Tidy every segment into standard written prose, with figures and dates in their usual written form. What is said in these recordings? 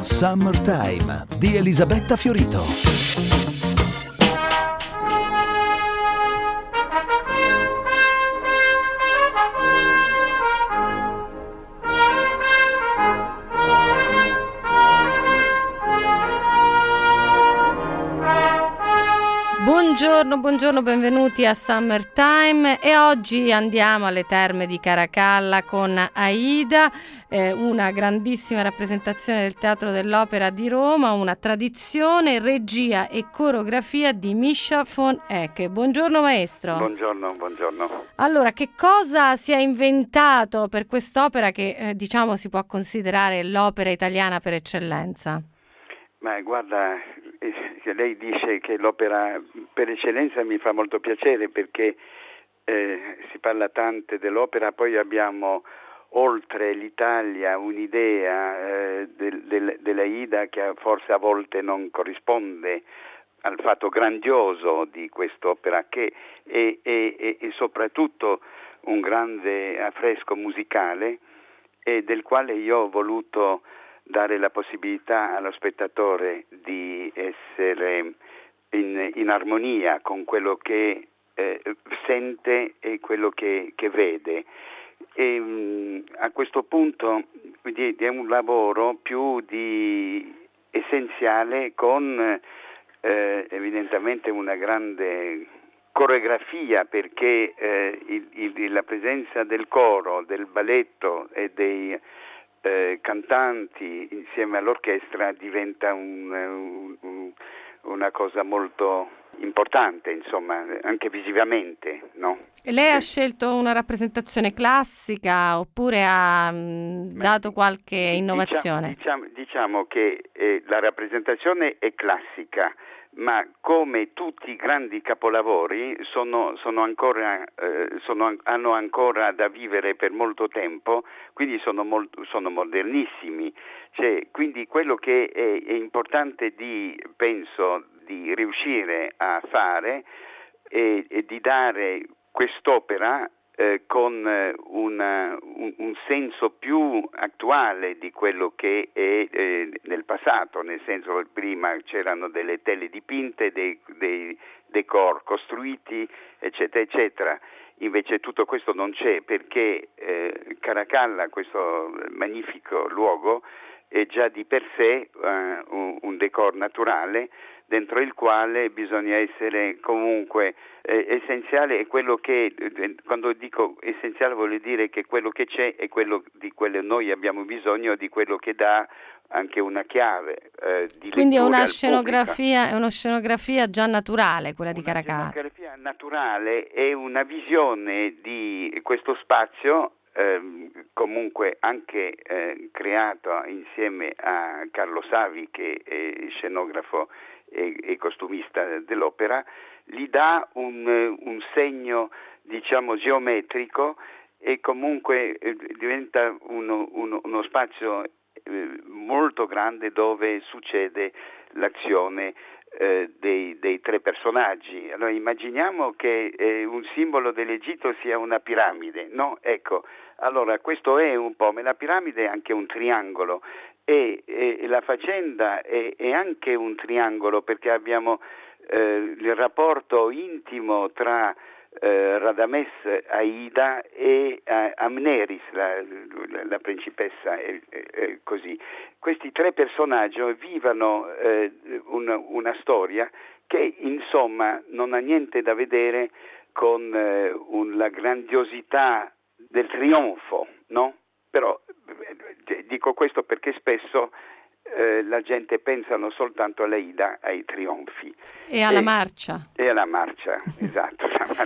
Summertime di Elisabetta Fiorito. Buongiorno, benvenuti a Summertime e oggi andiamo alle Terme di Caracalla con Aida, una grandissima rappresentazione del Teatro dell'Opera di Roma, una tradizione, regia e coreografia di Mischa von Ecke. Buongiorno maestro. Buongiorno. Allora, che cosa si è inventato per quest'opera che si può considerare l'opera italiana per eccellenza? Ma guarda, che lei dice che l'opera per eccellenza mi fa molto piacere perché si parla tanto dell'opera, poi abbiamo oltre l'Italia un'idea dell'Aida che forse a volte non corrisponde al fatto grandioso di quest'opera, che è soprattutto un grande affresco musicale e del quale io ho voluto dare la possibilità allo spettatore di essere in armonia con quello che sente e quello che vede. E, a questo punto è un lavoro più di essenziale con evidentemente una grande coreografia, perché la presenza del coro, del balletto e dei cantanti insieme all'orchestra diventa una cosa molto importante, insomma, anche visivamente, no? E lei ha scelto una rappresentazione classica oppure ha dato qualche innovazione? Diciamo che la rappresentazione è classica, ma come tutti i grandi capolavori hanno ancora da vivere per molto tempo, quindi sono modernissimi. Quindi quello che è importante penso di riuscire a fare è di dare quest'opera con un senso più attuale di quello che è nel passato, nel senso che prima c'erano delle tele dipinte, dei decor costruiti, eccetera, eccetera. Invece tutto questo non c'è, perché Caracalla, questo magnifico luogo, è già di per sé un decor naturale, dentro il quale bisogna essere comunque essenziale, è quello che, quando dico essenziale voglio dire che quello che c'è è quello di quello noi abbiamo bisogno, di quello che dà anche una chiave di quindi lettura è una scenografia già naturale quella di Caracalla. Una scenografia naturale è una visione di questo spazio comunque anche creato insieme a Carlo Savi, che è scenografo e costumista dell'opera, gli dà un segno, diciamo, geometrico, e comunque diventa uno spazio molto grande dove succede l'azione dei tre personaggi. Allora immaginiamo che un simbolo dell'Egitto sia una piramide, no? Ecco, allora questo è un po', ma la piramide è anche un triangolo e la faccenda è anche un triangolo, perché abbiamo il rapporto intimo tra Radames, Aida e Amneris, la principessa, così. Questi tre personaggi vivono una storia che insomma non ha niente da vedere con la grandiosità del trionfo, no? Però dico questo perché spesso la gente pensano soltanto all'Aida, ai trionfi. E alla marcia. E alla marcia, esatto.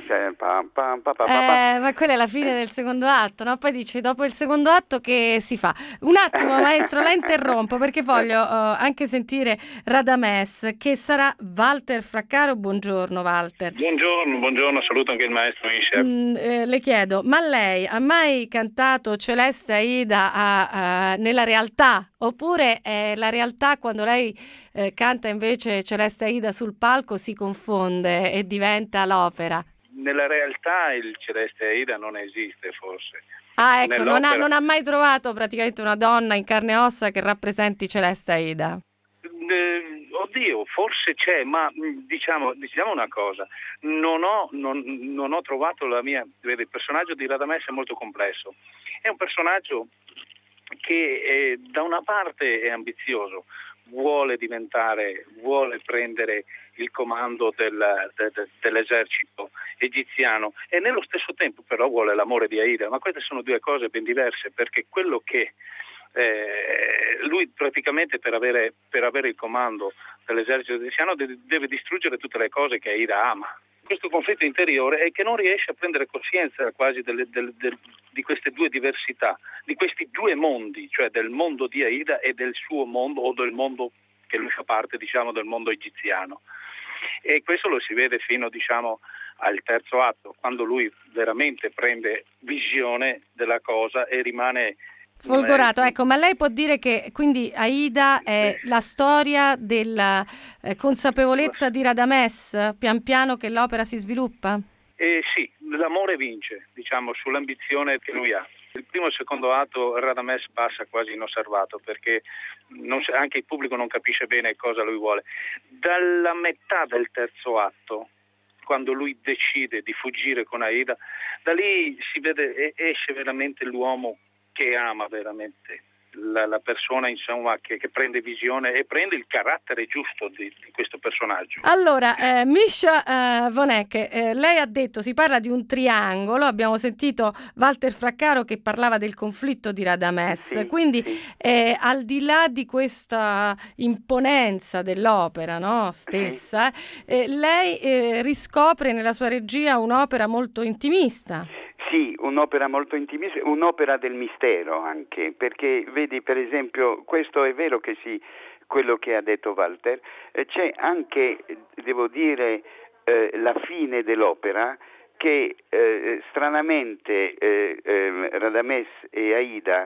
Ma quella è la fine del secondo atto, no? Poi dice, dopo il secondo atto che si fa? Un attimo maestro, la interrompo perché voglio anche sentire Radames, che sarà Walter Fraccaro. Buongiorno Walter. Buongiorno, saluto anche il maestro Mischa. Le chiedo, ma lei ha mai cantato Celeste Aida nella realtà? Oppure la realtà, quando lei canta invece Celeste Aida sul palco, si confonde e diventa l'opera? Nella realtà il Celeste Aida non esiste, forse. Ah, ecco, non nell'opera. ha mai trovato praticamente una donna in carne e ossa che rappresenti Celeste Aida. Oddio, forse c'è, ma diciamo una cosa, non ho trovato la mia. Vedi, il personaggio di Radames è molto complesso, è un personaggio che da una parte è ambizioso, vuole prendere il comando dell'esercito egiziano e nello stesso tempo però vuole l'amore di Aida, ma queste sono due cose ben diverse, perché quello che lui praticamente per avere il comando dell'esercito egiziano deve distruggere tutte le cose che Aida ama. Questo conflitto interiore è che non riesce a prendere coscienza quasi di queste due diversità, di questi due mondi, cioè del mondo di Aida e del suo mondo, o del mondo che lui fa parte, diciamo, del mondo egiziano. E questo lo si vede fino, diciamo, al terzo atto, quando lui veramente prende visione della cosa e rimane folgorato. Ecco, ma lei può dire che quindi Aida è la storia della consapevolezza di Radames, pian piano che l'opera si sviluppa? Sì, l'amore vince, diciamo, sull'ambizione che lui ha. Il primo e il secondo atto Radames passa quasi inosservato, perché anche il pubblico non capisce bene cosa lui vuole. Dalla metà del terzo atto, quando lui decide di fuggire con Aida, da lì si vede, esce veramente l'uomo che ama veramente la persona, insomma, che prende visione e prende il carattere giusto di questo personaggio. Allora, Mischa von Ecke, lei ha detto, si parla di un triangolo, abbiamo sentito Walter Fraccaro che parlava del conflitto di Radames, Sì, quindi sì. al di là di questa imponenza dell'opera, no, stessa, lei riscopre nella sua regia un'opera molto intimista. Sì, un'opera molto intimista, un'opera del mistero anche, perché vedi, per esempio, questo è vero che sì, quello che ha detto Walter, c'è anche, devo dire, la fine dell'opera che stranamente Radames e Aida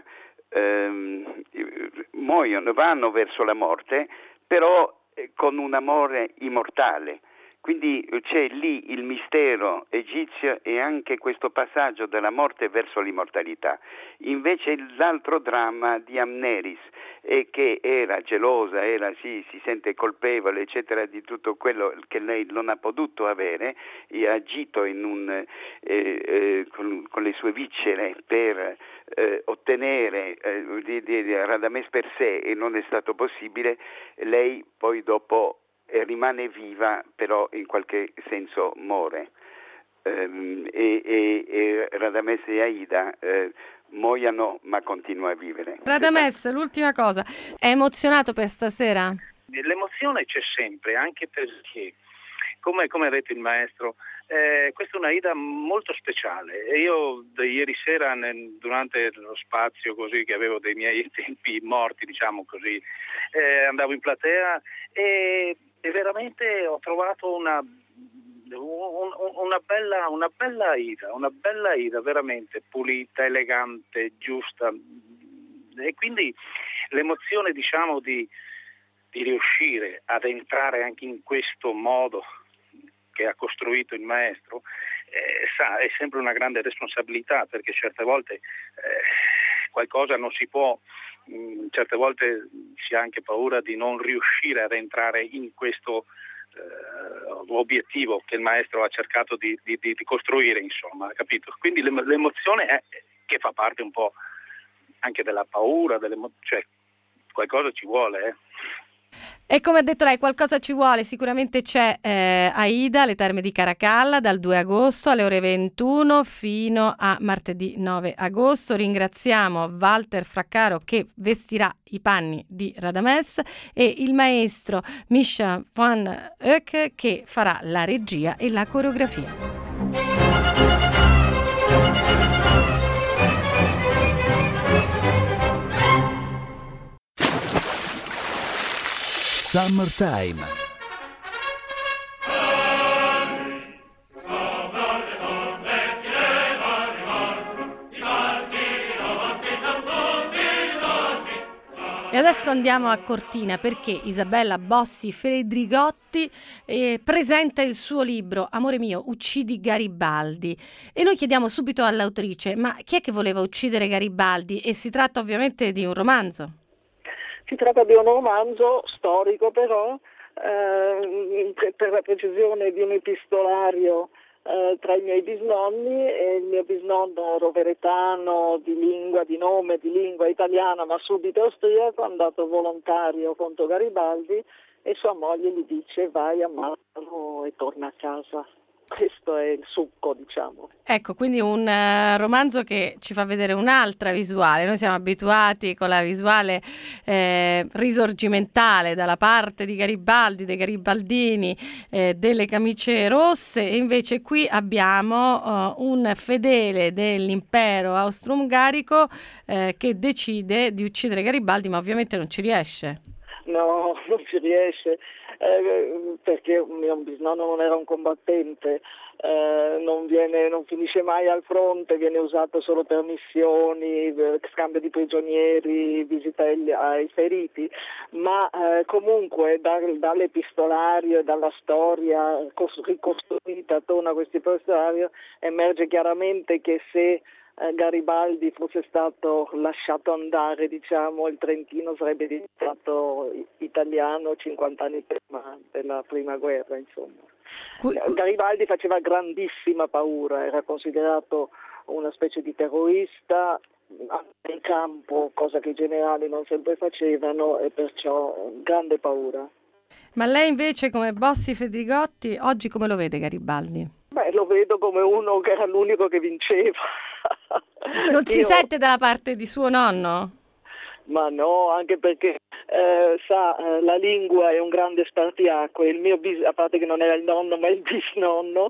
muoiono, vanno verso la morte, però con un amore immortale. Quindi c'è lì il mistero egizio e anche questo passaggio dalla morte verso l'immortalità. Invece l'altro dramma di Amneris, che era gelosa, si sente colpevole, eccetera, di tutto quello che lei non ha potuto avere, e ha agito con le sue viscere per ottenere Radames per sé, e non è stato possibile. Lei poi dopo rimane viva, però in qualche senso muore, e Radames e Aida muoiono ma continua a vivere. Radames, l'ultima cosa, è emozionato per stasera? L'emozione c'è sempre, anche perché, come ha detto il maestro, questa è una Aida molto speciale, e io ieri sera durante lo spazio così che avevo dei miei tempi morti, diciamo così, andavo in platea e veramente ho trovato una bella Aida veramente pulita, elegante, giusta, e quindi l'emozione, diciamo, di riuscire ad entrare anche in questo modo che ha costruito il maestro, è sempre una grande responsabilità, perché certe volte qualcosa non si può, certe volte si ha anche paura di non riuscire ad entrare in questo obiettivo che il maestro ha cercato di costruire, insomma, capito? Quindi l'emozione è che fa parte un po' anche della paura, cioè qualcosa ci vuole, E come ha detto lei, qualcosa ci vuole, sicuramente c'è Aida alle Terme di Caracalla dal 2 agosto alle ore 21 fino a martedì 9 agosto. Ringraziamo Walter Fraccaro che vestirà i panni di Radames e il maestro Mischa von Ecke che farà la regia e la coreografia. Summertime. E adesso andiamo a Cortina perché Isabella Bossi Fedrigotti presenta il suo libro Amore mio, uccidi Garibaldi. E noi chiediamo subito all'autrice, ma chi è che voleva uccidere Garibaldi? E si tratta ovviamente di un romanzo. Si tratta di un romanzo storico però, per la precisione di un epistolario tra i miei bisnonni, e il mio bisnonno roveretano di nome di lingua italiana ma subito austriaco, è andato volontario contro Garibaldi e sua moglie gli dice vai, ammazzalo e torna a casa. Questo è il succo, diciamo. Ecco, quindi un romanzo che ci fa vedere un'altra visuale. Noi siamo abituati con la visuale risorgimentale dalla parte di Garibaldi, dei garibaldini, delle camicie rosse, e invece qui abbiamo un fedele dell'impero austro-ungarico che decide di uccidere Garibaldi, ma ovviamente non ci riesce. No, non ci riesce. Perché mio bisnonno non era un combattente, non finisce mai al fronte, viene usato solo per missioni, scambio di prigionieri, visita ai feriti, ma comunque dall'epistolario e dalla storia ricostruita attorno a questo epistolario emerge chiaramente che se Garibaldi fosse stato lasciato andare, diciamo, il Trentino sarebbe diventato italiano 50 anni prima della prima guerra, insomma. Garibaldi faceva grandissima paura, era considerato una specie di terrorista in campo, cosa che i generali non sempre facevano, e perciò grande paura. Ma lei invece, come Bossi Fedrigotti, oggi come lo vede Garibaldi? Beh, lo vedo come uno che era l'unico che vinceva. Non si sente dalla parte di suo nonno? Ma no, anche perché la lingua è un grande spartiacque. Il mio a parte che non era il nonno ma il bisnonno,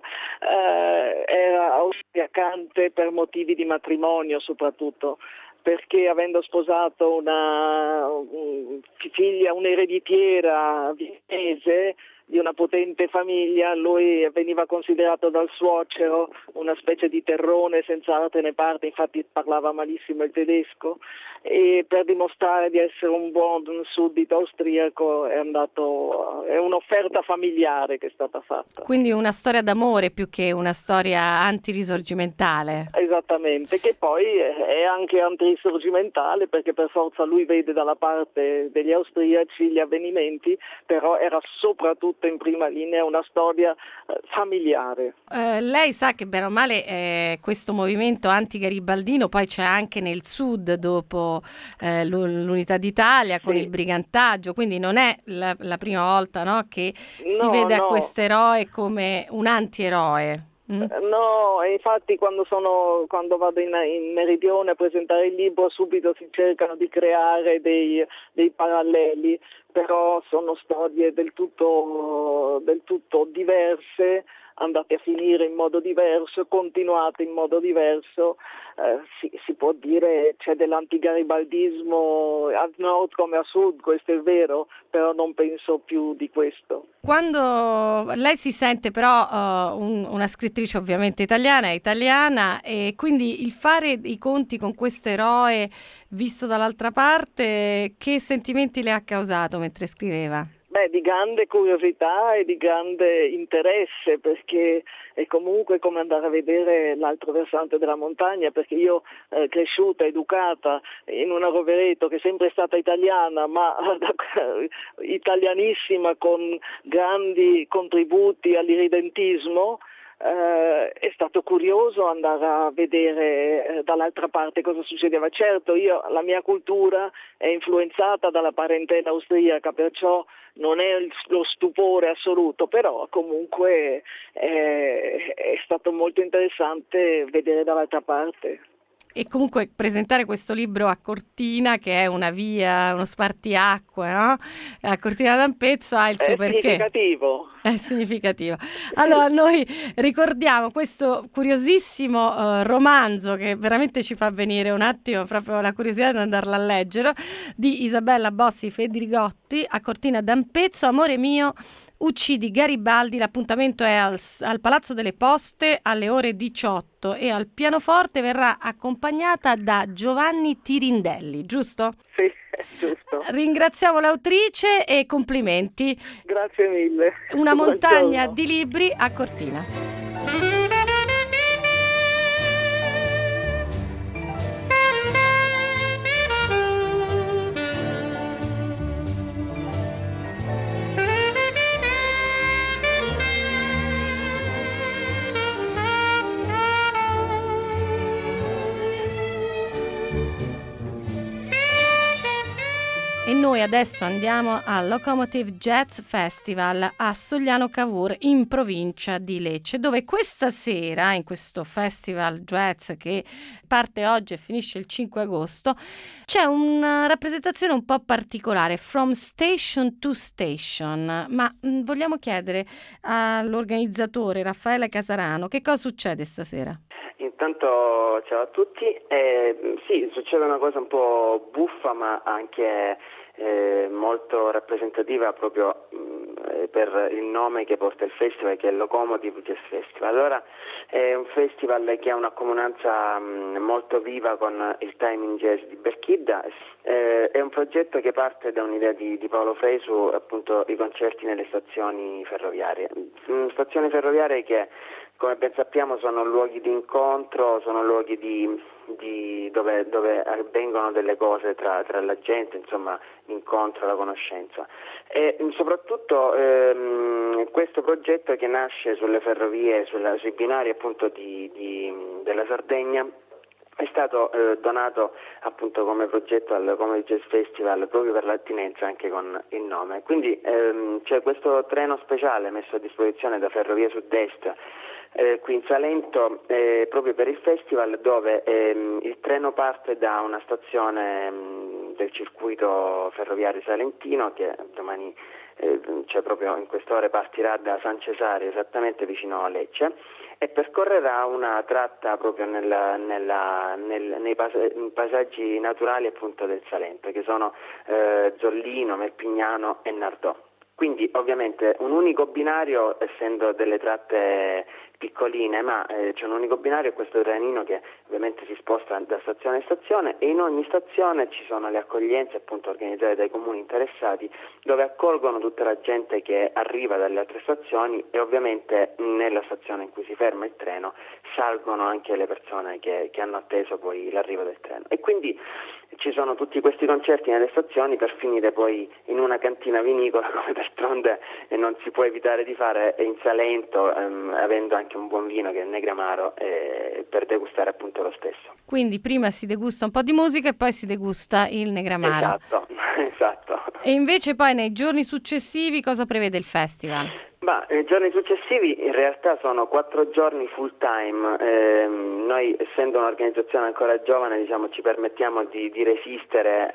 era austriacante per motivi di matrimonio soprattutto, perché avendo sposato una figlia, un'ereditiera viennese di una potente famiglia, lui veniva considerato dal suocero una specie di terrone senza arte né parte, infatti parlava malissimo il tedesco, e per dimostrare di essere un buon suddito austriaco è un'offerta familiare che è stata fatta. Quindi una storia d'amore più che una storia antirisorgimentale. Esattamente, che poi è anche antirisorgimentale perché per forza lui vede dalla parte degli austriaci gli avvenimenti, però era soprattutto in prima linea una storia familiare. Lei sa che bene o male questo movimento anti-garibaldino poi c'è anche nel sud dopo l'unità d'Italia con il brigantaggio, quindi non è la prima volta, no, che si vede a questo eroe come un antieroe. No, infatti quando vado in Meridione a presentare il libro subito si cercano di creare dei paralleli, però sono storie del tutto diverse, andate a finire in modo diverso, continuate in modo diverso. Si può dire c'è dell'antigaribaldismo a nord come a sud, questo è vero, però non penso più di questo. Quando lei si sente però una scrittrice ovviamente italiana, e quindi il fare i conti con questo eroe visto dall'altra parte, che sentimenti le ha causato mentre scriveva? Di grande curiosità e di grande interesse, perché è comunque come andare a vedere l'altro versante della montagna, perché io cresciuta, educata in una Rovereto che è sempre stata italiana, ma italianissima, con grandi contributi all'irridentismo, è stato curioso andare a vedere dall'altra parte cosa succedeva. Certo, la mia cultura è influenzata dalla parentela austriaca, perciò non è lo stupore assoluto, però comunque è stato molto interessante vedere dall'altra parte. E comunque presentare questo libro a Cortina, che è una via, uno spartiacque, no? A Cortina d'Ampezzo ha il suo perché. È significativo. Allora noi ricordiamo questo curiosissimo romanzo che veramente ci fa venire un attimo proprio la curiosità di andarlo a leggere, di Isabella Bossi Fedrigotti, A Cortina d'Ampezzo, Amore mio, uccidi Garibaldi. L'appuntamento è al Palazzo delle Poste alle ore 18 e al pianoforte verrà accompagnata da Giovanni Tirindelli, giusto? Sì, Giusto. Ringraziamo l'autrice e complimenti. Grazie mille. Una montagna Buongiorno. di libri a Cortina. E noi adesso andiamo al Locomotive Jazz Festival a Sogliano Cavour, in provincia di Lecce, dove questa sera, in questo festival jazz che parte oggi e finisce il 5 agosto, c'è una rappresentazione un po' particolare, From Station to Station. Ma vogliamo chiedere all'organizzatore Raffaele Casarano che cosa succede stasera? Intanto ciao a tutti, sì, succede una cosa un po' buffa ma anche molto rappresentativa proprio per il nome che porta il festival, che è il Locomotive Jazz Festival. Allora è un festival che ha una comunanza molto viva con il timing jazz di Berchidda, è un progetto che parte da un'idea di Paolo Fresu, appunto i concerti nelle stazioni ferroviarie che, come ben sappiamo, sono luoghi di incontro, sono luoghi dove avvengono delle cose tra la gente, insomma, l'incontro, la conoscenza. E soprattutto questo progetto che nasce sulle ferrovie, sui binari appunto della Sardegna, è stato donato appunto come progetto al Comedy Jazz Festival proprio per l'attinenza anche con il nome. Quindi c'è questo treno speciale messo a disposizione da Ferrovie Sud-Est qui in Salento proprio per il festival, dove il treno parte da una stazione del circuito ferroviario salentino che domani cioè proprio in queste ore partirà da San Cesario, esattamente vicino a Lecce, e percorrerà una tratta proprio nei paesaggi naturali appunto del Salento, che sono Zollino, Melpignano e Nardò. Quindi ovviamente un unico binario, essendo delle tratte piccoline, ma c'è un unico binario, questo trenino che ovviamente si sposta da stazione a stazione, e in ogni stazione ci sono le accoglienze appunto organizzate dai comuni interessati, dove accolgono tutta la gente che arriva dalle altre stazioni, e ovviamente nella stazione in cui si ferma il treno salgono anche le persone che hanno atteso poi l'arrivo del treno. E quindi ci sono tutti questi concerti nelle stazioni per finire poi in una cantina vinicola, come d'altronde non si può evitare di fare in Salento, avendo anche un buon vino che è il Negramaro, per degustare appunto lo stesso. Quindi prima si degusta un po' di musica e poi si degusta il Negramaro. Esatto. E invece poi nei giorni successivi cosa prevede il festival? Nei giorni successivi in realtà sono 4 giorni full time. Noi, essendo un'organizzazione ancora giovane, diciamo, ci permettiamo di resistere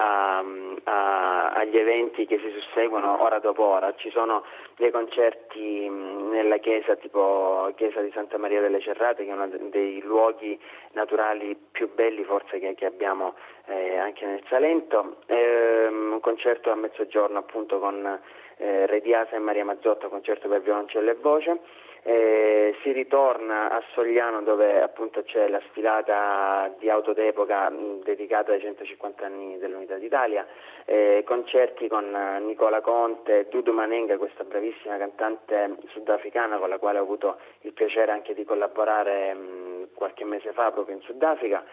agli eventi che si susseguono ora dopo ora. Ci sono dei concerti nella chiesa, tipo chiesa di Santa Maria delle Cerrate, che è uno dei luoghi naturali più belli forse che abbiamo anche nel Salento, un concerto a mezzogiorno appunto con Re Diasa e Maria Mazzotta, concerto per violoncello e voce. Si ritorna a Sogliano, dove appunto c'è la sfilata di auto d'epoca dedicata ai 150 anni dell'Unità d'Italia, concerti con Nicola Conte, Dudu Manenga, questa bravissima cantante sudafricana con la quale ho avuto il piacere anche di collaborare qualche mese fa proprio in Sudafrica.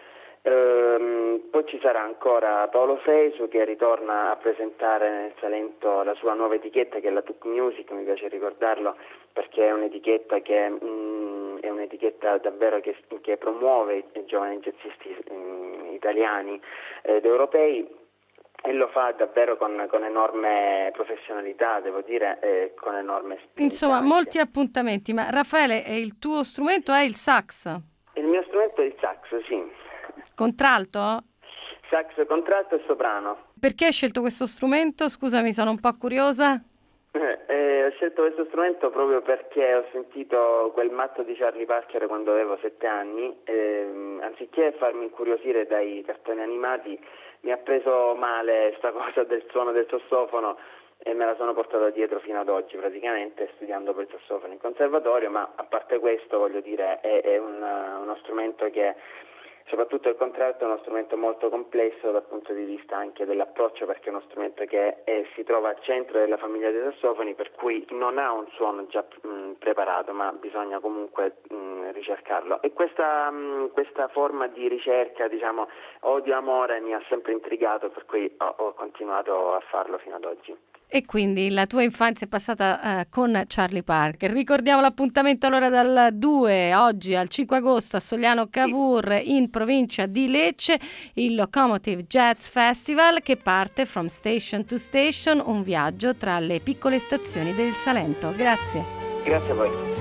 Poi ci sarà ancora Paolo Fresu, che ritorna a presentare nel Salento la sua nuova etichetta, che è la Tuc Music. Mi piace ricordarlo perché è un'etichetta che è un'etichetta davvero che promuove i giovani jazzisti italiani ed europei, e lo fa davvero con enorme professionalità, devo dire, con enorme spinta. Insomma, anche. molti appuntamenti. Ma Raffaele, il tuo strumento è il sax? Il mio strumento è il sax, sì. Contralto? Sax, contralto e soprano. Perché hai scelto questo strumento? Scusami, sono un po' curiosa. Ho scelto questo strumento proprio perché ho sentito quel matto di Charlie Parker quando avevo 7 anni. Anziché farmi incuriosire dai cartoni animati, mi ha preso male sta cosa del suono del sassofono e me la sono portata dietro fino ad oggi, praticamente, studiando per il sassofono in conservatorio. Ma a parte questo, voglio dire, è uno strumento che soprattutto il contralto è uno strumento molto complesso dal punto di vista anche dell'approccio, perché è uno strumento che si trova al centro della famiglia dei sassofoni, per cui non ha un suono già preparato, ma bisogna comunque ricercarlo. E questa forma di ricerca, diciamo, odio amore, mi ha sempre intrigato, per cui ho continuato a farlo fino ad oggi. E quindi la tua infanzia è passata con Charlie Parker. Ricordiamo l'appuntamento allora dal 2 oggi al 5 agosto a Sogliano Cavour in provincia di Lecce, il Locomotive Jazz Festival, che parte From Station to Station, un viaggio tra le piccole stazioni del Salento. Grazie. Grazie a voi.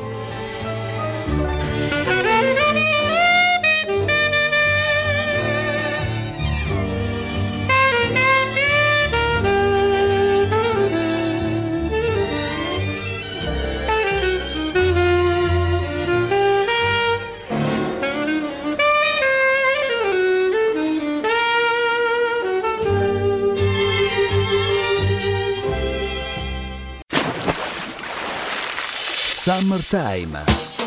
Summertime.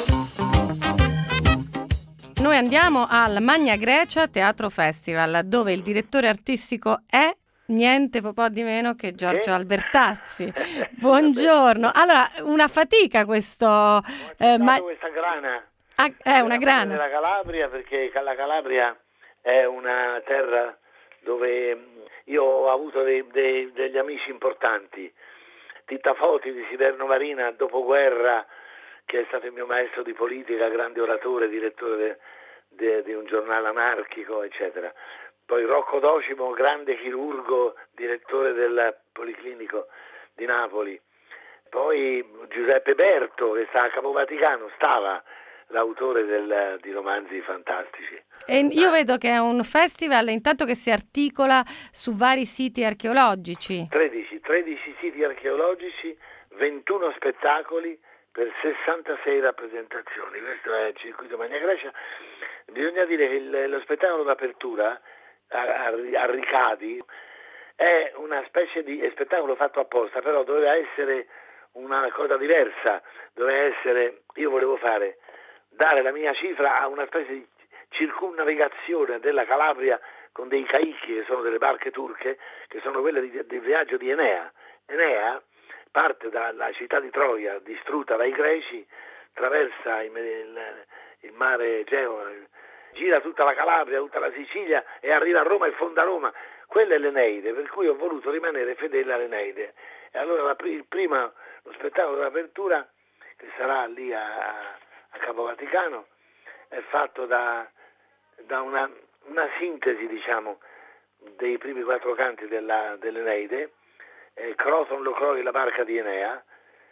Noi andiamo al Magna Grecia Teatro Festival, dove il direttore artistico è niente po' di meno che Giorgio Albertazzi. Buongiorno. Allora, una fatica questo... questa grana. È una grana. Della Calabria, perché la Calabria è una terra dove io ho avuto degli amici importanti. Tita Foti di Siderno Marina, dopoguerra, che è stato il mio maestro di politica, grande oratore, direttore di un giornale anarchico, eccetera. Poi Rocco Docimo, grande chirurgo, direttore del Policlinico di Napoli. Poi Giuseppe Berto, che sta a Capo Vaticano, l'autore di romanzi fantastici. E io vedo che è un festival intanto che si articola su vari siti archeologici. 13 siti archeologici, 21 spettacoli per 66 rappresentazioni. Questo è il circuito Magna Grecia. Bisogna dire che lo spettacolo d'apertura a Ricadi è una specie di spettacolo fatto apposta, però doveva essere una cosa diversa. Io volevo dare la mia cifra a una specie di circumnavigazione della Calabria con dei caicchi, che sono delle barche turche, che sono quelle del viaggio di Enea. Enea parte dalla città di Troia, distrutta dai greci, attraversa il mare Egeo, gira tutta la Calabria, tutta la Sicilia e arriva a Roma e fonda Roma. Quella è l'Eneide, per cui ho voluto rimanere fedele all'Eneide. E allora lo spettacolo d'apertura, che sarà lì a Capo Vaticano, è fatto da una sintesi, diciamo, dei primi 4 canti dell'Eneide, Croton, Locroi, la barca di Enea,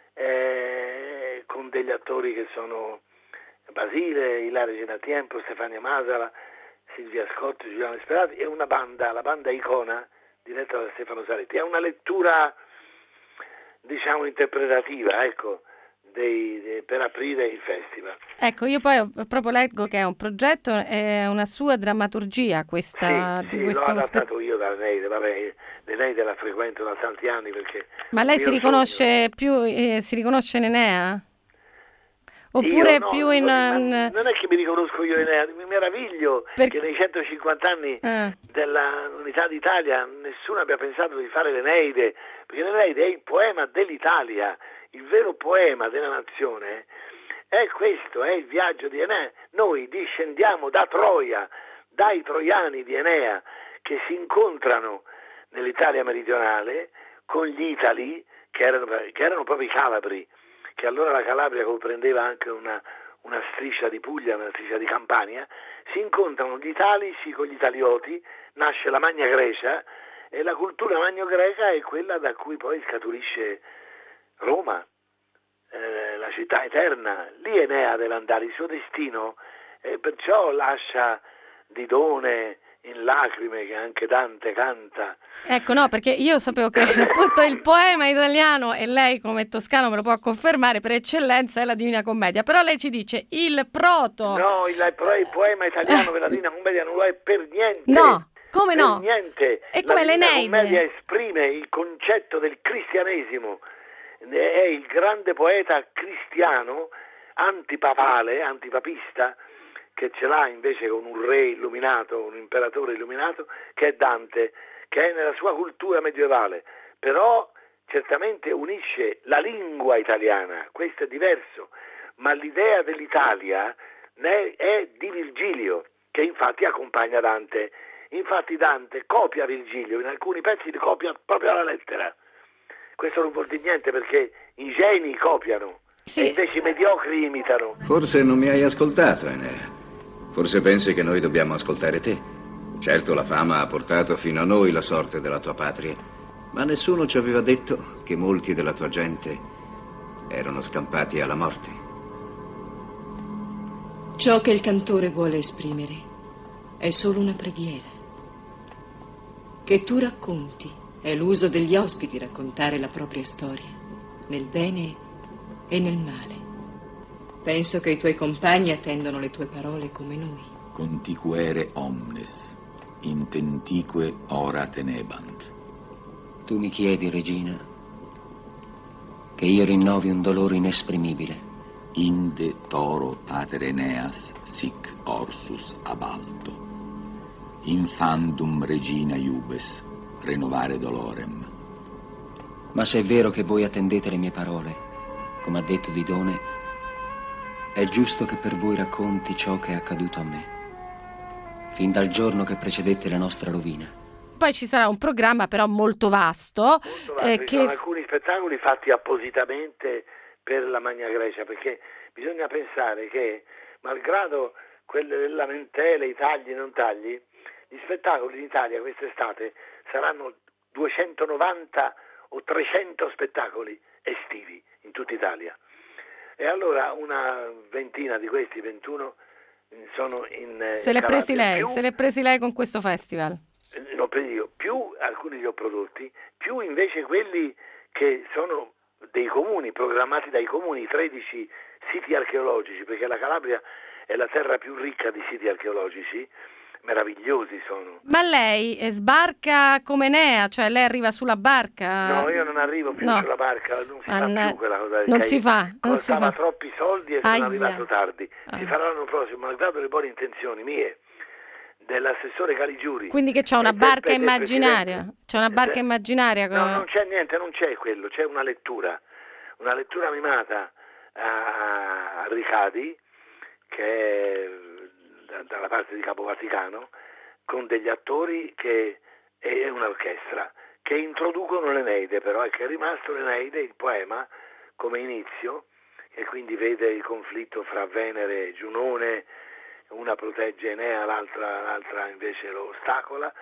con degli attori che sono Basile, Ilaria Ginatiempo, Stefania Masala, Silvia Scotti, Giuliano Sperati, e una banda, la banda Icona, diretta da Stefano Saletti. È una lettura, diciamo, interpretativa, ecco, per aprire il festival. Ecco, io poi proprio leggo che è un progetto, è una sua drammaturgia questa sì, l'ho adattato io da Neide, vabbè, Neide la frequento da tanti anni perché... Ma lei si riconosce si riconosce in Enea? Oppure no, più in... Non è che mi riconosco io in Enea, mi meraviglio che nei 150 anni dell'Unità d'Italia nessuno abbia pensato di fare l'Eneide, perché l'Eneide è il poema dell'Italia. Il vero poema della nazione è questo, è il viaggio di Enea. Noi discendiamo da Troia, dai troiani di Enea, che si incontrano nell'Italia meridionale con gli Itali, che erano proprio i Calabri, che allora la Calabria comprendeva anche una striscia di Puglia, una striscia di Campania. Si incontrano gli Italici con gli Italioti, nasce la Magna Grecia, e la cultura magno-greca è quella da cui poi scaturisce Roma, la città eterna. Lì Enea deve andare, il suo destino, e perciò lascia Didone in lacrime, che anche Dante canta. Ecco, no, perché io sapevo che appunto il poema italiano, e lei come toscano me lo può confermare, per eccellenza è la Divina Commedia, però lei ci dice il proto... No, il poema italiano per la Divina Commedia non lo è per niente. No, come no? Per niente. E come l'Eneide? La Divina Commedia esprime il concetto del cristianesimo, è il grande poeta cristiano, antipapista, che ce l'ha invece con un re illuminato, un imperatore illuminato, che è Dante, che è nella sua cultura medievale, però certamente unisce la lingua italiana, questo è diverso, ma l'idea dell'Italia è di Virgilio, che infatti accompagna Dante. Infatti Dante copia Virgilio, in alcuni pezzi li copia proprio alla lettera. Questo non vuol dire niente, perché i geni copiano, e invece i mediocri imitano. Forse non mi hai ascoltato, Enea. Forse pensi che noi dobbiamo ascoltare te. Certo, la fama ha portato fino a noi la sorte della tua patria, ma nessuno ci aveva detto che molti della tua gente erano scampati alla morte. Ciò che il cantore vuole esprimere è solo una preghiera. Che tu racconti è l'uso degli ospiti raccontare la propria storia, nel bene e nel male. Penso che i tuoi compagni attendono le tue parole come noi. Contiquere omnes, intentique ora tenebant. Tu mi chiedi, regina, che io rinnovi un dolore inesprimibile. Inde toro pater Eneas sic orsus abalto. Infandum regina iubes, renovare dolorem. Ma se è vero che voi attendete le mie parole, come ha detto Didone, è giusto che per voi racconti ciò che è accaduto a me, fin dal giorno che precedette la nostra rovina. Poi ci sarà un programma però molto vasto. Ci sono alcuni spettacoli fatti appositamente per la Magna Grecia, perché bisogna pensare che, malgrado quelle lamentele, i tagli, non tagli, gli spettacoli in Italia quest'estate saranno 290 o 300 spettacoli estivi in tutta Italia. E allora una ventina di questi, 21, sono in Se l'è presi lei con questo festival? No, più alcuni li ho prodotti, più invece quelli che sono dei comuni, programmati dai comuni, 13 siti archeologici, perché la Calabria è la terra più ricca di siti archeologici, meravigliosi sono. Ma lei sbarca come Enea, cioè lei arriva sulla barca? No, io non arrivo più sulla barca, non si fa più quella cosa del non si fa, costava troppi soldi e sono arrivato tardi. Si farà l'anno prossimo, malgrado le buone intenzioni mie, dell'assessore Caligiuri. Quindi che c'è una barca immaginaria? C'è una barca immaginaria? No, non c'è niente, non c'è quello, c'è una lettura mimata a Ricadi, che è dalla parte di Capo Vaticano, con degli attori e un'orchestra che introducono l'Eneide, però è che è rimasto l'Eneide, il poema, come inizio, e quindi vede il conflitto fra Venere e Giunone, una protegge Enea, l'altra invece lo ostacola,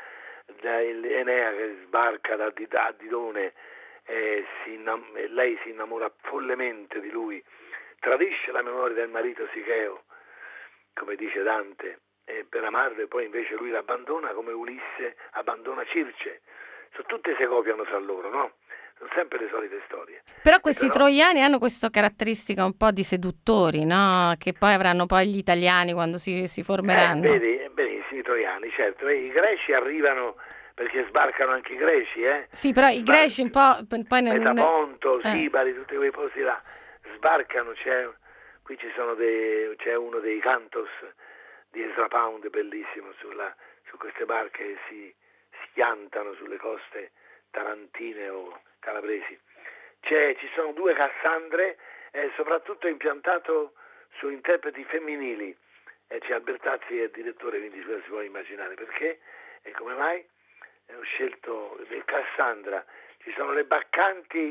Enea che sbarca da Didone e lei si innamora follemente di lui, tradisce la memoria del marito Sicheo, come dice Dante, per amarlo, e poi invece lui l'abbandona, come Ulisse abbandona Circe. Tutte si copiano tra loro, no? Sono sempre le solite storie. Però questi troiani hanno questa caratteristica un po' di seduttori, no? Che poi avranno poi gli italiani quando si formeranno. Vedi, benissimo, i troiani, certo. E i greci arrivano, perché sbarcano anche i greci, Sì, però i greci un po'... Poi Metaponto, Sibari, tutti quei posti là, sbarcano, qui c'è uno dei cantos di Ezra Pound, bellissimo, su queste barche che si schiantano sulle coste tarantine o calabresi. Ci sono 2 Cassandre, soprattutto impiantato su interpreti femminili. C'è Albertazzi, è direttore, quindi si può immaginare perché e come mai. Ho scelto Cassandra. Ci sono le baccanti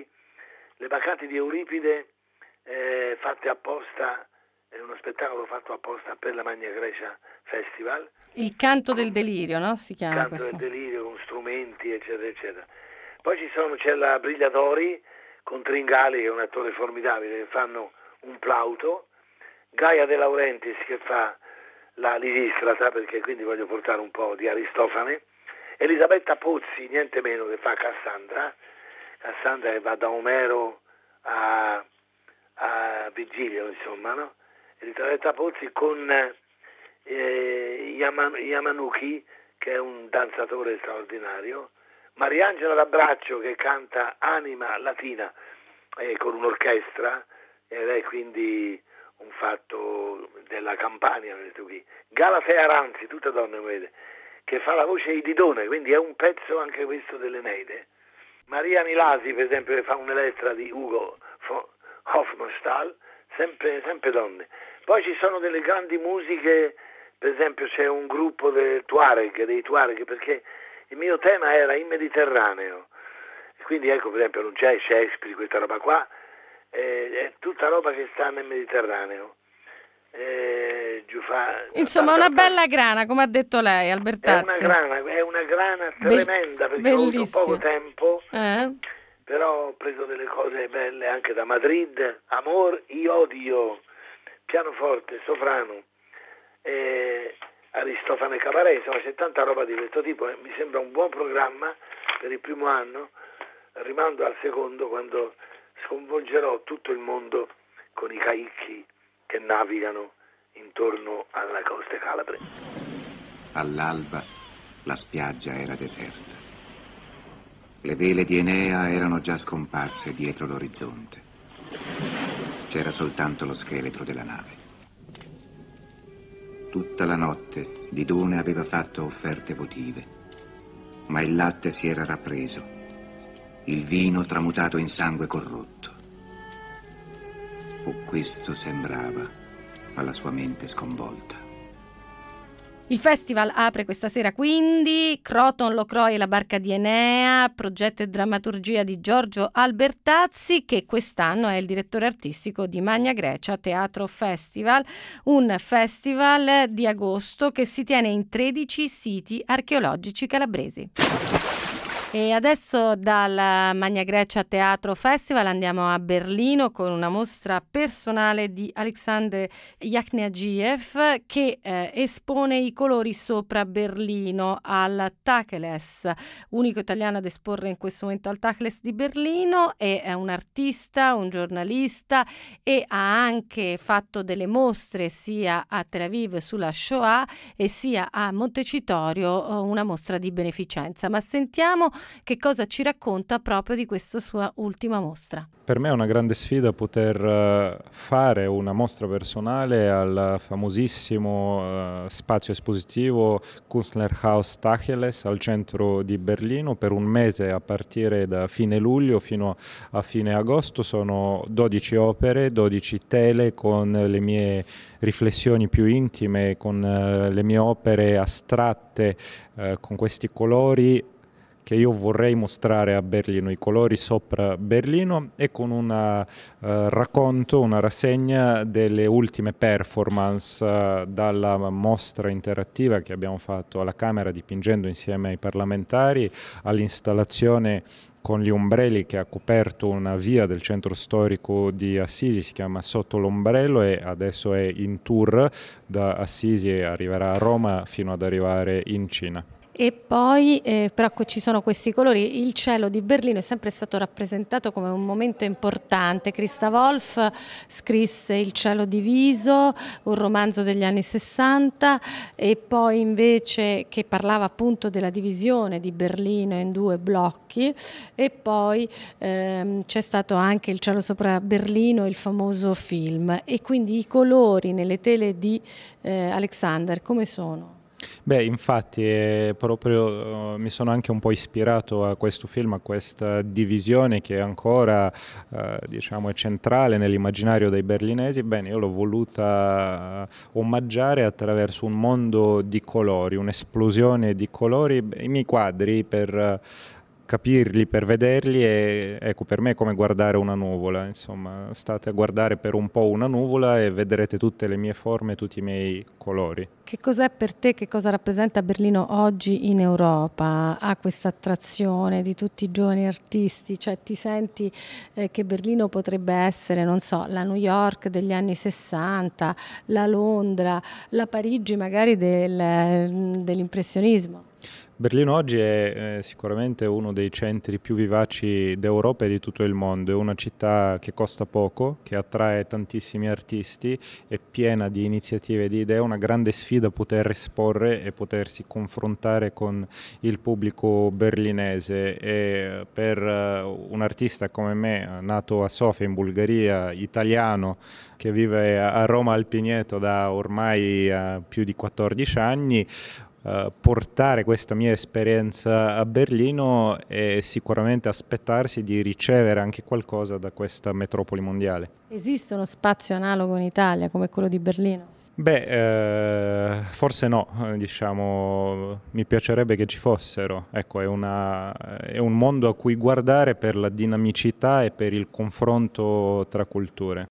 di Euripide, fatte apposta, è uno spettacolo fatto apposta per la Magna Grecia Festival. Il canto del delirio, no? Si chiama il canto del delirio, con strumenti, eccetera, eccetera. Poi c'è la Brigliatori con Tringali, che è un attore formidabile, che fanno un plauto, Gaia De Laurentiis che fa la Lisistrata, perché quindi voglio portare un po' di Aristofane, Elisabetta Pozzi, niente meno, che fa Cassandra che va da Omero a Virgilio, insomma, no? Elisabetta Pozzi con Yamanuki, che è un danzatore straordinario, Mariangela D'Abbraccio che canta Anima Latina con un'orchestra, ed è quindi un fatto della Campania, qui. Galatea Aranzi, tutta donne, vede, che fa la voce di Didone, quindi è un pezzo anche questo dell'Eneide. Maria Milasi, per esempio, che fa un'Elettra di Ugo Hofmannsthal, sempre donne. Poi ci sono delle grandi musiche, per esempio c'è un gruppo dei Tuareg, perché il mio tema era il Mediterraneo. Quindi ecco, per esempio, non c'è Shakespeare, questa roba qua, è tutta roba che sta nel Mediterraneo. Insomma, una bella grana, come ha detto lei, Albertazzi. È una grana tremenda, perché ho avuto poco tempo, però ho preso delle cose belle anche da Madrid, Amor y Odio, pianoforte, soprano, Aristofane Cabaret, insomma c'è tanta roba di questo tipo, mi sembra un buon programma per il primo anno. Rimando al secondo, quando sconvolgerò tutto il mondo con i caicchi che navigano intorno alla costa calabre. All'alba la spiaggia era deserta. Le vele di Enea erano già scomparse dietro l'orizzonte. C'era soltanto lo scheletro della nave. Tutta la notte Didone aveva fatto offerte votive, ma il latte si era rappreso, il vino tramutato in sangue corrotto. O questo sembrava alla sua mente sconvolta. Il festival apre questa sera quindi Croton, Locroix e la barca di Enea, progetto e drammaturgia di Giorgio Albertazzi, che quest'anno è il direttore artistico di Magna Grecia Teatro Festival, un festival di agosto che si tiene in 13 siti archeologici calabresi. E adesso dal Magna Grecia Teatro Festival andiamo a Berlino con una mostra personale di Alexander Yachniagiev che espone i colori sopra Berlino al Tacheles, unico italiano ad esporre in questo momento al Tacheles di Berlino. È un artista, un giornalista e ha anche fatto delle mostre sia a Tel Aviv sulla Shoah e sia a Montecitorio, una mostra di beneficenza. Ma sentiamo che cosa ci racconta proprio di questa sua ultima mostra. Per me è una grande sfida poter fare una mostra personale al famosissimo spazio espositivo Kunstlerhaus Tacheles al centro di Berlino per un mese, a partire da fine luglio fino a fine agosto. Sono 12 opere, 12 tele con le mie riflessioni più intime, con le mie opere astratte, con questi colori che io vorrei mostrare a Berlino, i colori sopra Berlino, e con un racconto, una rassegna delle ultime performance dalla mostra interattiva che abbiamo fatto alla Camera dipingendo insieme ai parlamentari, all'installazione con gli ombrelli che ha coperto una via del centro storico di Assisi, si chiama Sotto l'ombrello, e adesso è in tour da Assisi e arriverà a Roma fino ad arrivare in Cina. E poi però ci sono questi colori. Il cielo di Berlino è sempre stato rappresentato come un momento importante. Christa Wolf scrisse Il cielo diviso, un romanzo degli anni 60, e poi invece che parlava appunto della divisione di Berlino in due blocchi. E poi c'è stato anche Il cielo sopra Berlino, il famoso film. E quindi i colori nelle tele di Alexander come sono? Beh, infatti mi sono anche un po' ispirato a questo film, a questa divisione che ancora diciamo è centrale nell'immaginario dei berlinesi. Bene, io l'ho voluta omaggiare attraverso un mondo di colori, un'esplosione di colori. I miei quadri, per capirli, per vederli, e ecco, per me è come guardare una nuvola, insomma, state a guardare per un po' una nuvola e vedrete tutte le mie forme, tutti i miei colori. Che cos'è per te, che cosa rappresenta Berlino oggi in Europa? Ha questa attrazione di tutti i giovani artisti, cioè ti senti che Berlino potrebbe essere, non so, la New York degli anni 60, la Londra, la Parigi magari dell'impressionismo? Berlino oggi è sicuramente uno dei centri più vivaci d'Europa e di tutto il mondo. È una città che costa poco, che attrae tantissimi artisti, è piena di iniziative e di idee, è una grande sfida poter esporre e potersi confrontare con il pubblico berlinese. E per un artista come me, nato a Sofia in Bulgaria, italiano, che vive a Roma al Pigneto da ormai più di 14 anni, portare questa mia esperienza a Berlino e sicuramente aspettarsi di ricevere anche qualcosa da questa metropoli mondiale. Esiste uno spazio analogo in Italia come quello di Berlino? Forse no, diciamo, mi piacerebbe che ci fossero. Ecco, è un mondo a cui guardare per la dinamicità e per il confronto tra culture.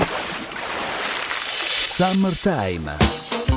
Summertime.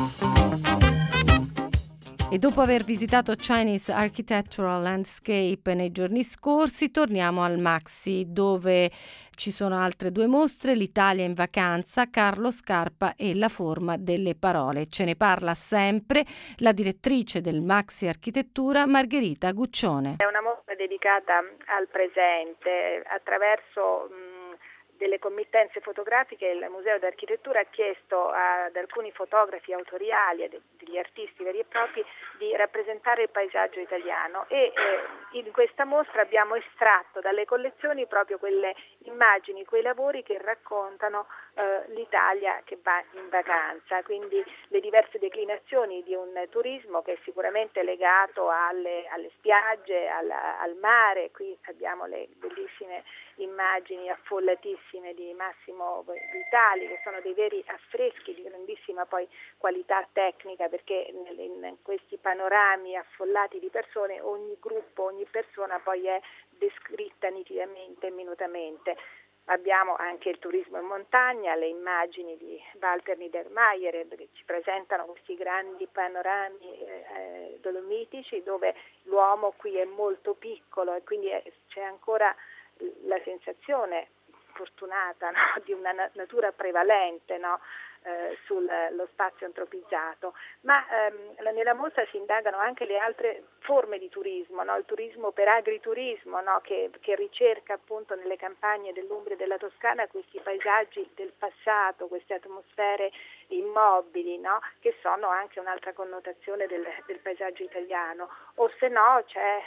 E dopo aver visitato Chinese Architectural Landscape nei giorni scorsi, torniamo al Maxi, dove ci sono altre 2 mostre, l'Italia in vacanza, Carlo Scarpa e la forma delle parole. Ce ne parla sempre la direttrice del Maxi Architettura, Margherita Guccione. È una mostra dedicata al presente attraverso delle committenze fotografiche. Il Museo d'Architettura ha chiesto ad alcuni fotografi autoriali e degli artisti veri e propri di rappresentare il paesaggio italiano e in questa mostra abbiamo estratto dalle collezioni proprio quelle immagini, quei lavori che raccontano l'Italia che va in vacanza, quindi le diverse declinazioni di un turismo che è sicuramente legato alle spiagge, al mare. Qui abbiamo le bellissime immagini affollatissime di Massimo Vitali, che sono dei veri affreschi di grandissima poi qualità tecnica, perché in questi panorami affollati di persone ogni gruppo, ogni persona poi è descritta nitidamente e minutamente. Abbiamo anche il turismo in montagna, le immagini di Walter Niedermayer che ci presentano questi grandi panorami dolomitici dove l'uomo qui è molto piccolo e quindi c'è ancora la sensazione fortunata, no? Di una natura prevalente, no? Sullo spazio antropizzato, ma nella mostra si indagano anche le altre forme di turismo, no? Il turismo per agriturismo, no? che ricerca appunto nelle campagne dell'Umbria e della Toscana questi paesaggi del passato, queste atmosfere immobili, no? Che sono anche un'altra connotazione del paesaggio italiano, o se no c'è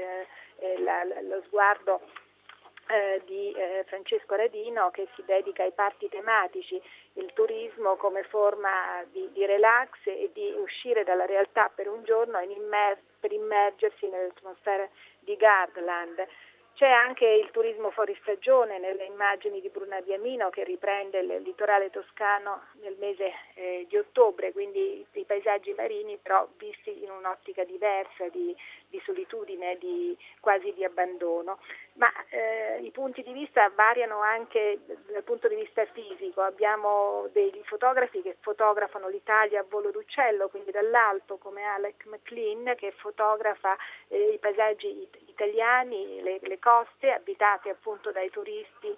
lo sguardo di Francesco Radino che si dedica ai parchi tematici, il turismo come forma di relax e di uscire dalla realtà per un giorno per immergersi nell'atmosfera di Gardaland. C'è anche il turismo fuori stagione nelle immagini di Bruna Diamino che riprende il litorale toscano nel mese di ottobre, quindi i paesaggi marini però visti in un'ottica diversa di solitudine, quasi di abbandono. Ma i punti di vista variano anche dal punto di vista fisico. Abbiamo degli fotografi che fotografano l'Italia a volo d'uccello, quindi dall'alto, come Alec McLean, che fotografa i paesaggi italiani, le coste abitate appunto dai turisti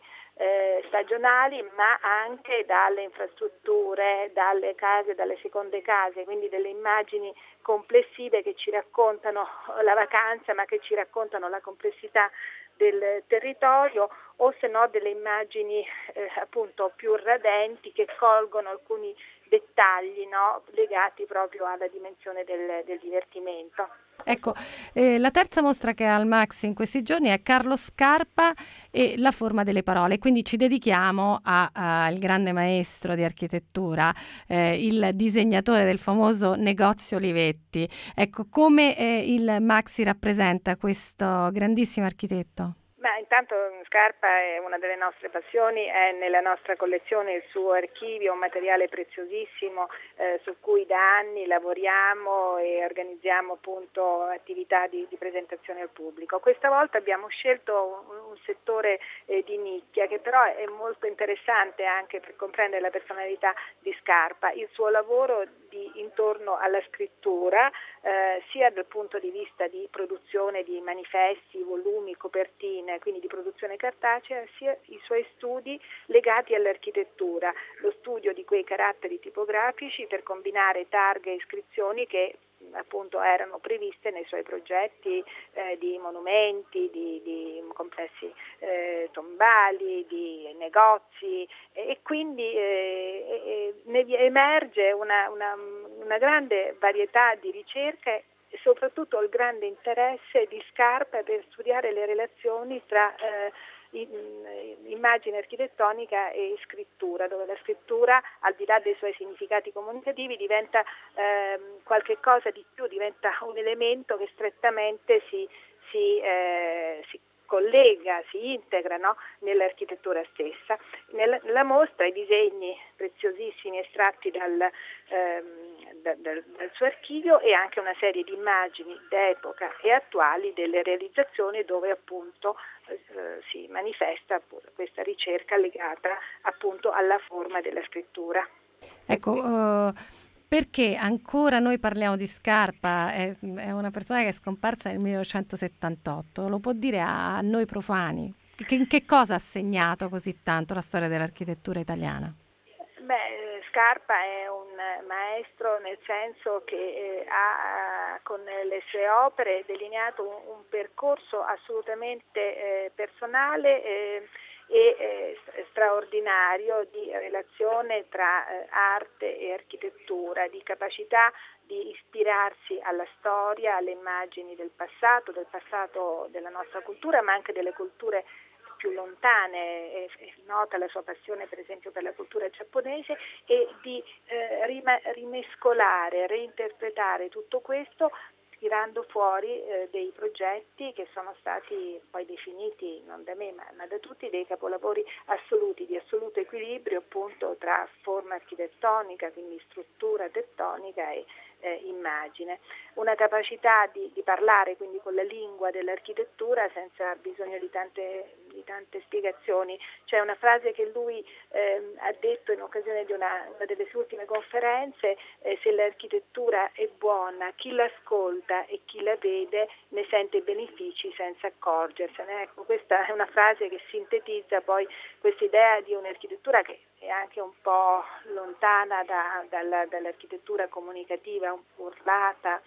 stagionali, ma anche dalle infrastrutture, dalle case, dalle seconde case, quindi delle immagini complessive che ci raccontano la vacanza, ma che ci raccontano la complessità del territorio, o se no delle immagini appunto più radenti che colgono alcuni dettagli, no, legati proprio alla dimensione del divertimento. Ecco, la terza mostra che ha al Maxi in questi giorni è Carlo Scarpa e la forma delle parole, quindi ci dedichiamo al grande maestro di architettura, il disegnatore del famoso negozio Olivetti. Ecco, come il Maxi rappresenta questo grandissimo architetto? Beh, intanto Scarpa è una delle nostre passioni, è nella nostra collezione il suo archivio, un materiale preziosissimo su cui da anni lavoriamo e organizziamo appunto attività di presentazione al pubblico. Questa volta abbiamo scelto un settore di nicchia che però è molto interessante anche per comprendere la personalità di Scarpa, il suo lavoro intorno alla scrittura, sia dal punto di vista di produzione di manifesti, volumi, copertine, quindi di produzione cartacea, sia i suoi studi legati all'architettura, lo studio di quei caratteri tipografici per combinare targhe e iscrizioni che appunto erano previste nei suoi progetti di monumenti, di complessi tombali, di negozi, e quindi ne emerge una grande varietà di ricerche e soprattutto il grande interesse di Scarpa per studiare le relazioni tra immagine architettonica e scrittura, dove la scrittura, al di là dei suoi significati comunicativi, diventa qualche cosa di più, diventa un elemento che strettamente si collega, si integra, no, nell'architettura stessa. Nella mostra i disegni preziosissimi estratti dal suo archivio e anche una serie di immagini d'epoca e attuali delle realizzazioni dove appunto si manifesta questa ricerca legata appunto alla forma della scrittura. Ecco, perché ancora noi parliamo di Scarpa? È una persona che è scomparsa nel 1978, lo può dire a noi profani? Che cosa ha segnato così tanto la storia dell'architettura italiana? Scarpa è un maestro nel senso che ha con le sue opere delineato un percorso assolutamente personale e straordinario di relazione tra arte e architettura, di capacità di ispirarsi alla storia, alle immagini del passato della nostra cultura, ma anche delle culture più lontane. È nota la sua passione per esempio per la cultura giapponese, e di rimescolare, reinterpretare tutto questo tirando fuori dei progetti che sono stati poi definiti non da me ma da tutti dei capolavori assoluti, di assoluto equilibrio appunto tra forma architettonica, quindi struttura tettonica e immagine. Una capacità di parlare quindi con la lingua dell'architettura senza bisogno di tante spiegazioni. C'è una frase che lui ha detto in occasione di una delle sue ultime conferenze: se l'architettura è buona, chi l'ascolta e chi la vede ne sente i benefici senza accorgersene. Ecco, questa è una frase che sintetizza poi questa idea di un'architettura che è anche un po' lontana dall'architettura comunicativa, un po' urlata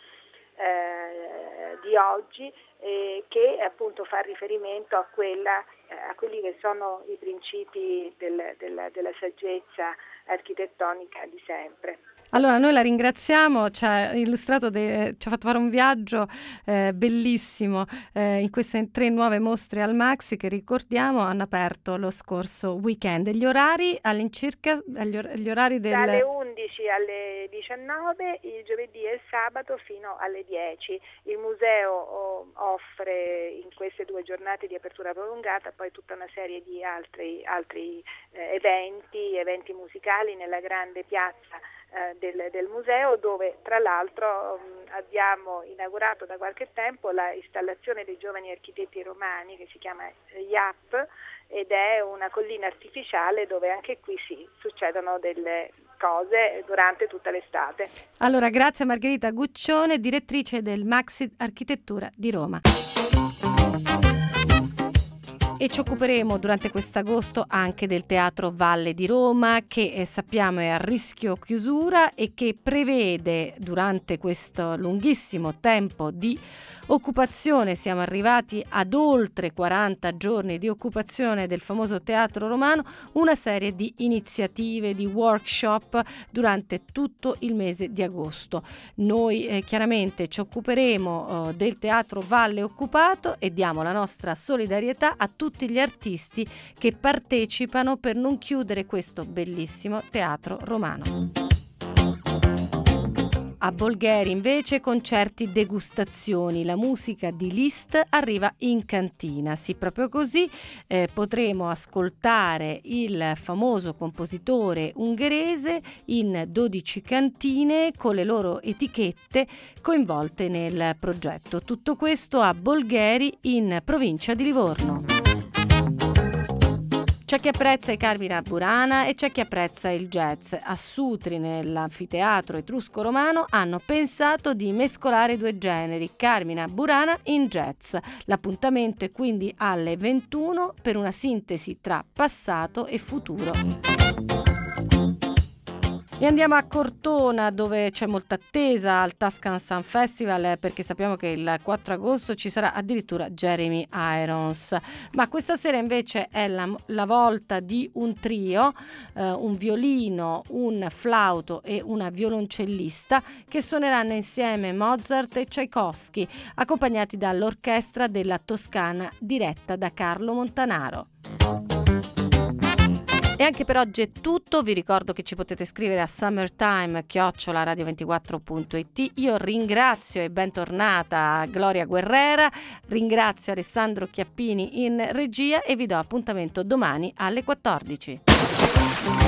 di oggi, che appunto fa riferimento a quelli che sono i principi della saggezza architettonica di sempre. Allora, noi la ringraziamo, ci ha illustrato, ci ha fatto fare un viaggio bellissimo in queste 3 nuove mostre al Maxi che, ricordiamo, hanno aperto lo scorso weekend. Gli orari all'incirca, gli orari dalle 11 alle 19, il giovedì e il sabato fino alle 10. Il museo offre in queste 2 giornate di apertura prolungata poi tutta una serie di altri eventi musicali nella grande piazza del museo, dove tra l'altro abbiamo inaugurato da qualche tempo la installazione dei giovani architetti romani che si chiama IAP, ed è una collina artificiale dove anche qui succedono delle cose durante tutta l'estate. Allora, grazie a Margherita Guccione, direttrice del Maxi Architettura di Roma. E ci occuperemo durante quest'agosto anche del Teatro Valle di Roma, che sappiamo è a rischio chiusura e che prevede, durante questo lunghissimo tempo di occupazione, siamo arrivati ad oltre 40 giorni di occupazione del famoso Teatro Romano, una serie di iniziative, di workshop durante tutto il mese di agosto. Noi chiaramente ci occuperemo del Teatro Valle occupato e diamo la nostra solidarietà a tutti gli artisti che partecipano per non chiudere questo bellissimo Teatro Romano. A Bolgheri invece concerti degustazioni, la musica di Liszt arriva in cantina. Sì, proprio così potremo ascoltare il famoso compositore ungherese in 12 cantine con le loro etichette coinvolte nel progetto. Tutto questo a Bolgheri in provincia di Livorno. C'è chi apprezza i Carmina Burana e c'è chi apprezza il jazz. A Sutri, nell'anfiteatro etrusco romano, hanno pensato di mescolare i 2 generi, Carmina Burana in jazz. L'appuntamento è quindi alle 21 per una sintesi tra passato e futuro. E andiamo a Cortona, dove c'è molta attesa al Tuscan Sun Festival, perché sappiamo che il 4 agosto ci sarà addirittura Jeremy Irons. Ma questa sera invece è la volta di un trio, un violino, un flauto e una violoncellista, che suoneranno insieme Mozart e Tchaikovsky, accompagnati dall'orchestra della Toscana diretta da Carlo Montanaro. E anche per oggi è tutto. Vi ricordo che ci potete scrivere a summertime@radio24.it. Io ringrazio e bentornata Gloria Guerrera, ringrazio Alessandro Chiappini in regia e vi do appuntamento domani alle 14.